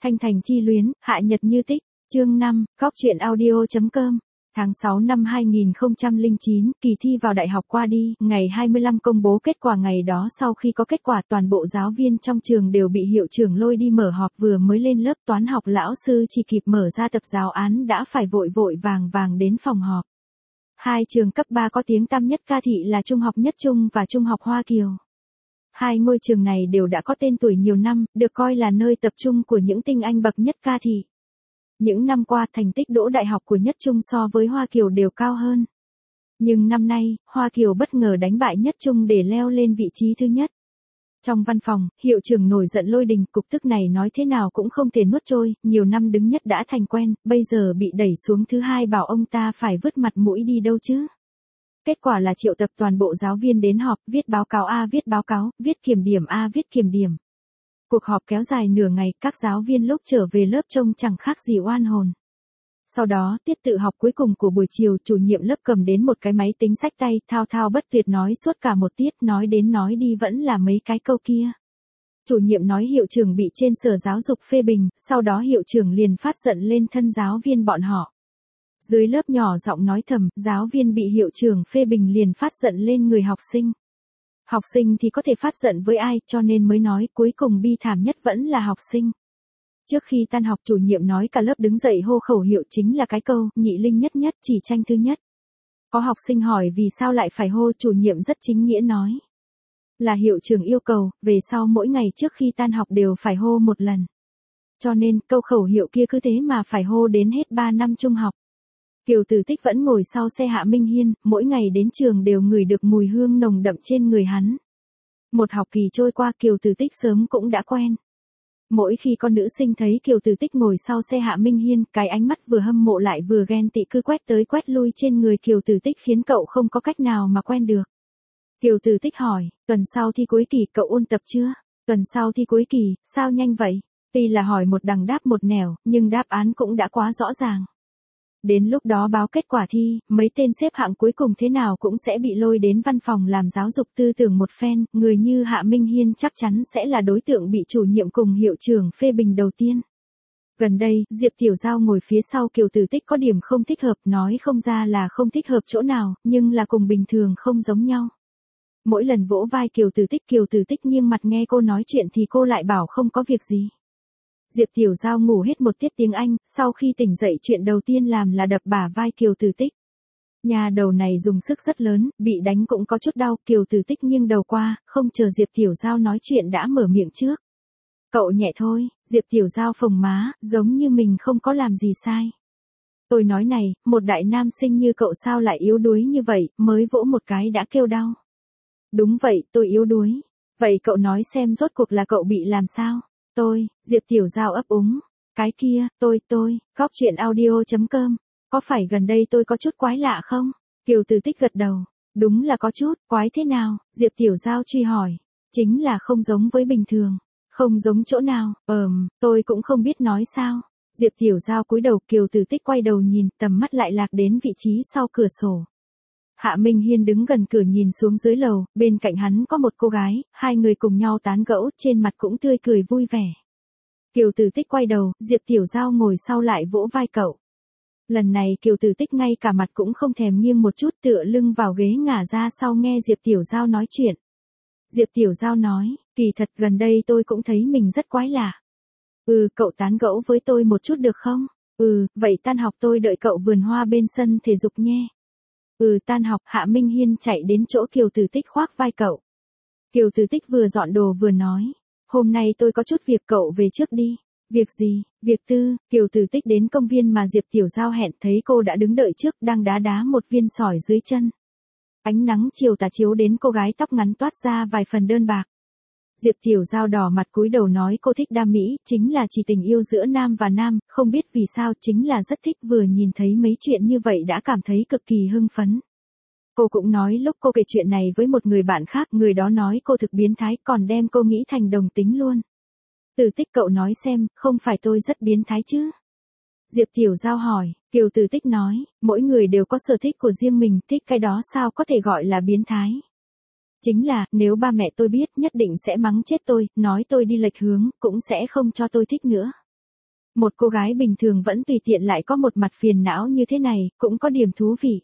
Thanh Thành chi luyến, hạ nhật như tích, chương 5, Cóc truyện audio.com. Tháng 6 năm 2009, kỳ thi vào đại học qua đi, ngày 25 công bố kết quả. Ngày đó sau khi có kết quả, toàn bộ giáo viên trong trường đều bị hiệu trưởng lôi đi mở họp. Vừa mới lên lớp toán học, lão sư chỉ kịp mở ra tập giáo án đã phải vội vội vàng vàng đến phòng họp. Hai trường cấp 3 có tiếng tăm nhất Ca Thị là Trung học Nhất Trung và Trung học Hoa Kiều. Hai ngôi trường này đều đã có tên tuổi nhiều năm, được coi là nơi tập trung của những tinh anh bậc nhất Ca Thị. Những năm qua, thành tích đỗ đại học của Nhất Trung so với Hoa Kiều đều cao hơn. Nhưng năm nay, Hoa Kiều bất ngờ đánh bại Nhất Trung để leo lên vị trí thứ nhất. Trong văn phòng, hiệu trưởng nổi giận lôi đình, cục tức này nói thế nào cũng không thể nuốt trôi, nhiều năm đứng nhất đã thành quen, bây giờ bị đẩy xuống thứ hai, bảo ông ta phải vứt mặt mũi đi đâu chứ. Kết quả là triệu tập toàn bộ giáo viên đến họp, viết báo cáo A viết báo cáo, viết kiểm điểm A viết kiểm điểm. Cuộc họp kéo dài nửa ngày, các giáo viên lúc trở về lớp trông chẳng khác gì oan hồn. Sau đó, tiết tự học cuối cùng của buổi chiều, chủ nhiệm lớp cầm đến một cái máy tính xách tay, thao thao bất tuyệt nói suốt cả một tiết, nói đến nói đi vẫn là mấy cái câu kia. Chủ nhiệm nói hiệu trưởng bị trên Sở Giáo dục phê bình, sau đó hiệu trưởng liền phát giận lên thân giáo viên bọn họ. Dưới lớp nhỏ giọng nói thầm, giáo viên bị hiệu trưởng phê bình liền phát giận lên người học sinh. Học sinh thì có thể phát giận với ai, cho nên mới nói cuối cùng bi thảm nhất vẫn là học sinh. Trước khi tan học, chủ nhiệm nói cả lớp đứng dậy hô khẩu hiệu, chính là cái câu nhị linh nhất nhất chỉ tranh thứ nhất. Có học sinh hỏi vì sao lại phải hô, chủ nhiệm rất chính nghĩa nói. Là hiệu trưởng yêu cầu, về sau mỗi ngày trước khi tan học đều phải hô một lần. Cho nên, câu khẩu hiệu kia cứ thế mà phải hô đến hết 3 năm trung học. Kiều Tử Tích vẫn ngồi sau xe Hạ Minh Hiên, mỗi ngày đến trường đều ngửi được mùi hương nồng đậm trên người hắn. Một học kỳ trôi qua, Kiều Tử Tích sớm cũng đã quen. Mỗi khi con nữ sinh thấy Kiều Tử Tích ngồi sau xe Hạ Minh Hiên, cái ánh mắt vừa hâm mộ lại vừa ghen tị cứ quét tới quét lui trên người Kiều Tử Tích khiến cậu không có cách nào mà quen được. Kiều Tử Tích hỏi, tuần sau thi cuối kỳ cậu ôn tập chưa? Tuần sau thi cuối kỳ, sao nhanh vậy? Tuy là hỏi một đằng đáp một nẻo, nhưng đáp án cũng đã quá rõ ràng. Đến lúc đó báo kết quả thi, mấy tên xếp hạng cuối cùng thế nào cũng sẽ bị lôi đến văn phòng làm giáo dục tư tưởng một phen, người như Hạ Minh Hiên chắc chắn sẽ là đối tượng bị chủ nhiệm cùng hiệu trưởng phê bình đầu tiên. Gần đây, Diệp Tiểu Giao ngồi phía sau Kiều Tử Tích có điểm không thích hợp, nói không ra là không thích hợp chỗ nào, nhưng là cùng bình thường không giống nhau. Mỗi lần vỗ vai Kiều Tử Tích nghiêng mặt nghe cô nói chuyện thì cô lại bảo không có việc gì. Diệp Tiểu Giao ngủ hết một tiết tiếng Anh, sau khi tỉnh dậy chuyện đầu tiên làm là đập bả vai Kiều Tử Tích. Nhà đầu này dùng sức rất lớn, bị đánh cũng có chút đau, Kiều Tử Tích nghiêng đầu qua, không chờ Diệp Tiểu Giao nói chuyện đã mở miệng trước. Cậu nhẹ thôi, Diệp Tiểu Giao phồng má, giống như mình không có làm gì sai. Tôi nói này, một đại nam sinh như cậu sao lại yếu đuối như vậy, mới vỗ một cái đã kêu đau. Đúng vậy, tôi yếu đuối. Vậy cậu nói xem rốt cuộc là cậu bị làm sao? Diệp Tiểu Giao ấp úng. Cái kia, Cóc truyện audio.com. Có phải gần đây tôi có chút quái lạ không? Kiều Tử Tích gật đầu. Đúng là có chút, quái thế nào? Diệp Tiểu Giao truy hỏi. Chính là không giống với bình thường. Không giống chỗ nào? Tôi cũng không biết nói sao. Diệp Tiểu Giao cúi đầu, Kiều Tử Tích quay đầu nhìn, tầm mắt lại lạc đến vị trí sau cửa sổ. Hạ Minh Hiên đứng gần cửa nhìn xuống dưới lầu, bên cạnh hắn có một cô gái, hai người cùng nhau tán gẫu, trên mặt cũng tươi cười vui vẻ. Kiều Tử Tích quay đầu, Diệp Tiểu Giao ngồi sau lại vỗ vai cậu. Lần này Kiều Tử Tích ngay cả mặt cũng không thèm nghiêng một chút, tựa lưng vào ghế ngả ra sau nghe Diệp Tiểu Giao nói chuyện. Diệp Tiểu Giao nói, kỳ thật gần đây tôi cũng thấy mình rất quái lạ. Cậu tán gẫu với tôi một chút được không? Vậy tan học tôi đợi cậu vườn hoa bên sân thể dục nhé. Tan học, Hạ Minh Hiên chạy đến chỗ Kiều Tử Tích khoác vai cậu. Kiều Tử Tích vừa dọn đồ vừa nói, hôm nay tôi có chút việc, cậu về trước đi. Việc gì? Việc tư. Kiều Tử Tích đến công viên mà Diệp Tiểu Giao hẹn, thấy cô đã đứng đợi trước, đang đá một viên sỏi dưới chân. Ánh nắng chiều tà chiếu đến cô gái tóc ngắn toát ra vài phần đơn bạc. Diệp Tiểu Giao đỏ mặt cúi đầu nói cô thích đam mỹ, chính là chỉ tình yêu giữa nam và nam, không biết vì sao, chính là rất thích, vừa nhìn thấy mấy chuyện như vậy đã cảm thấy cực kỳ hưng phấn. Cô cũng nói lúc cô kể chuyện này với một người bạn khác, người đó nói cô thực biến thái, còn đem cô nghĩ thành đồng tính luôn. Tử Tích cậu nói xem, không phải tôi rất biến thái chứ? Diệp Tiểu Giao hỏi, Kiều Tử Tích nói, mỗi người đều có sở thích của riêng mình, thích cái đó sao có thể gọi là biến thái? Chính là, nếu ba mẹ tôi biết nhất định sẽ mắng chết tôi, nói tôi đi lệch hướng, cũng sẽ không cho tôi thích nữa. Một cô gái bình thường vẫn tùy tiện lại có một mặt phiền não như thế này, cũng có điểm thú vị.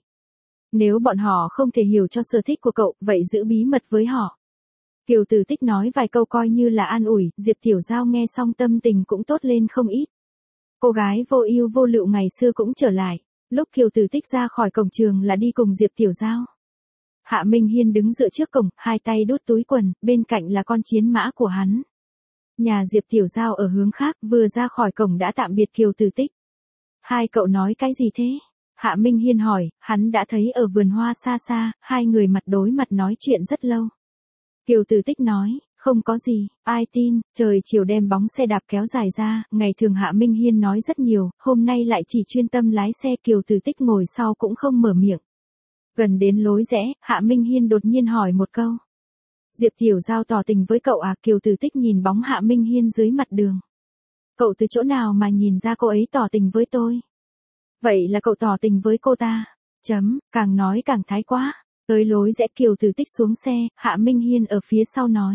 Nếu bọn họ không thể hiểu cho sở thích của cậu, vậy giữ bí mật với họ. Kiều Tử Tích nói vài câu coi như là an ủi, Diệp Tiểu Giao nghe xong tâm tình cũng tốt lên không ít. Cô gái vô ưu vô lự ngày xưa cũng trở lại, lúc Kiều Tử Tích ra khỏi cổng trường là đi cùng Diệp Tiểu Giao. Hạ Minh Hiên đứng dựa trước cổng, hai tay đút túi quần, bên cạnh là con chiến mã của hắn. Nhà Diệp Tiểu Giao ở hướng khác, vừa ra khỏi cổng đã tạm biệt Kiều Tử Tích. Hai cậu nói cái gì thế? Hạ Minh Hiên hỏi, hắn đã thấy ở vườn hoa xa xa, hai người mặt đối mặt nói chuyện rất lâu. Kiều Tử Tích nói, không có gì, ai tin, trời chiều đem bóng xe đạp kéo dài ra, ngày thường Hạ Minh Hiên nói rất nhiều, hôm nay lại chỉ chuyên tâm lái xe. Kiều Tử Tích ngồi sau cũng không mở miệng. Gần đến lối rẽ, Hạ Minh Hiên đột nhiên hỏi một câu. Diệp Tiểu Giao tỏ tình với cậu à? Kiều Tử Tích nhìn bóng Hạ Minh Hiên dưới mặt đường. Cậu từ chỗ nào mà nhìn ra cô ấy tỏ tình với tôi? Vậy là cậu tỏ tình với cô ta. Càng nói càng thái quá. Tới lối rẽ Kiều Tử Tích xuống xe, Hạ Minh Hiên ở phía sau nói.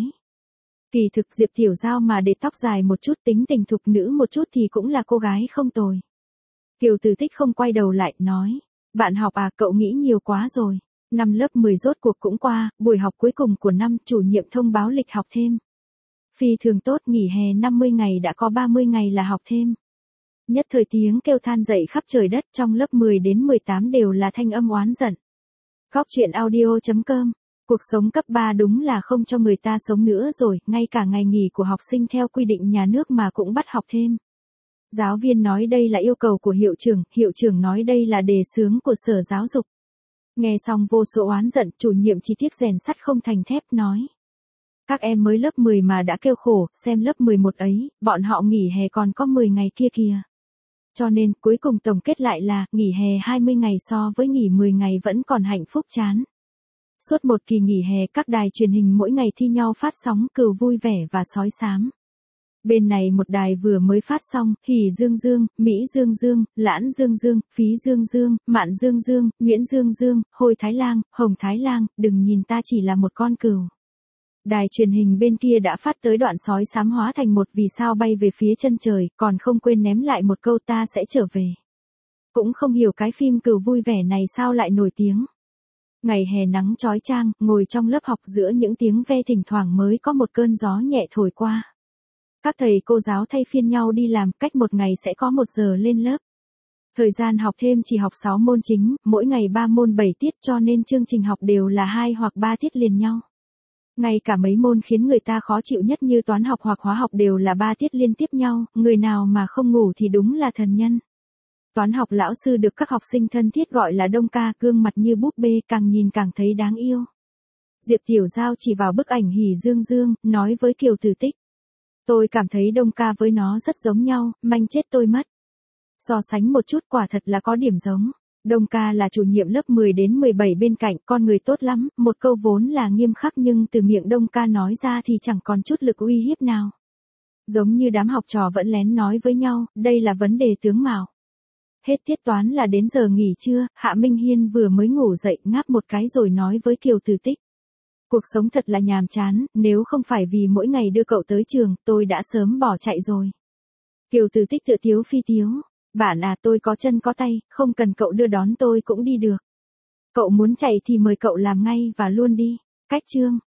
Kỳ thực Diệp Tiểu Giao mà để tóc dài một chút, tính tình thục nữ một chút thì cũng là cô gái không tồi. Kiều Tử Tích không quay đầu lại, nói. Bạn học à, cậu nghĩ nhiều quá rồi. Năm lớp 10 rốt cuộc cũng qua, buổi học cuối cùng của năm, chủ nhiệm thông báo lịch học thêm. Phi thường tốt, nghỉ hè 50 ngày đã có 30 ngày là học thêm. Nhất thời tiếng kêu than dậy khắp trời đất, trong lớp 10 đến 18 đều là thanh âm oán giận. Góc truyện audio.com. Cuộc sống cấp 3 đúng là không cho người ta sống nữa rồi, ngay cả ngày nghỉ của học sinh theo quy định nhà nước mà cũng bắt học thêm. Giáo viên nói đây là yêu cầu của hiệu trưởng nói đây là đề xướng của Sở Giáo dục. Nghe xong vô số oán giận, chủ nhiệm chi tiết rèn sắt không thành thép nói. Các em mới lớp 10 mà đã kêu khổ, xem lớp 11 ấy, bọn họ nghỉ hè còn có 10 ngày kia kìa. Cho nên, cuối cùng tổng kết lại là, nghỉ hè 20 ngày so với nghỉ 10 ngày vẫn còn hạnh phúc chán. Suốt một kỳ nghỉ hè, các đài truyền hình mỗi ngày thi nhau phát sóng Cừu Vui Vẻ và Sói Xám. Bên này một đài vừa mới phát xong, Hỉ Dương Dương, Mỹ Dương Dương, Lãn Dương Dương, Phí Dương Dương, Mạn Dương Dương, Nguyễn Dương Dương, Hôi Thái Lang, Hồng Thái Lang, đừng nhìn ta chỉ là một con cừu. Đài truyền hình bên kia đã phát tới đoạn sói xám hóa thành một vì sao bay về phía chân trời, còn không quên ném lại một câu ta sẽ trở về. Cũng không hiểu cái phim Cừu Vui Vẻ này sao lại nổi tiếng. Ngày hè nắng chói chang, ngồi trong lớp học giữa những tiếng ve thỉnh thoảng mới có một cơn gió nhẹ thổi qua. Các thầy cô giáo thay phiên nhau đi làm, cách một ngày sẽ có 1 giờ lên lớp. Thời gian học thêm chỉ học 6 môn chính, mỗi ngày 3 môn 7 tiết cho nên chương trình học đều là 2 hoặc 3 tiết liền nhau. Ngay cả mấy môn khiến người ta khó chịu nhất như toán học hoặc hóa học đều là 3 tiết liên tiếp nhau, người nào mà không ngủ thì đúng là thần nhân. Toán học lão sư được các học sinh thân thiết gọi là Đông Ca, gương mặt như búp bê, càng nhìn càng thấy đáng yêu. Diệp Tiểu Giao chỉ vào bức ảnh Hỉ Dương Dương, nói với Kiều Tử Tích. Tôi cảm thấy Đông Ca với nó rất giống nhau, manh chết tôi mất. So sánh một chút quả thật là có điểm giống. Đông Ca là chủ nhiệm lớp 10 đến 17 bên cạnh, con người tốt lắm, một câu vốn là nghiêm khắc nhưng từ miệng Đông Ca nói ra thì chẳng còn chút lực uy hiếp nào. Giống như đám học trò vẫn lén nói với nhau, đây là vấn đề tướng mạo. Hết tiết toán là đến giờ nghỉ trưa, Hạ Minh Hiên vừa mới ngủ dậy ngáp một cái rồi nói với Kiều Tử Tích. Cuộc sống thật là nhàm chán, nếu không phải vì mỗi ngày đưa cậu tới trường, tôi đã sớm bỏ chạy rồi. Kiều Tử Tích tựa tiếu phi tiếu. Bạn à, tôi có chân có tay, không cần cậu đưa đón tôi cũng đi được. Cậu muốn chạy thì mời cậu làm ngay và luôn đi. Cách chương.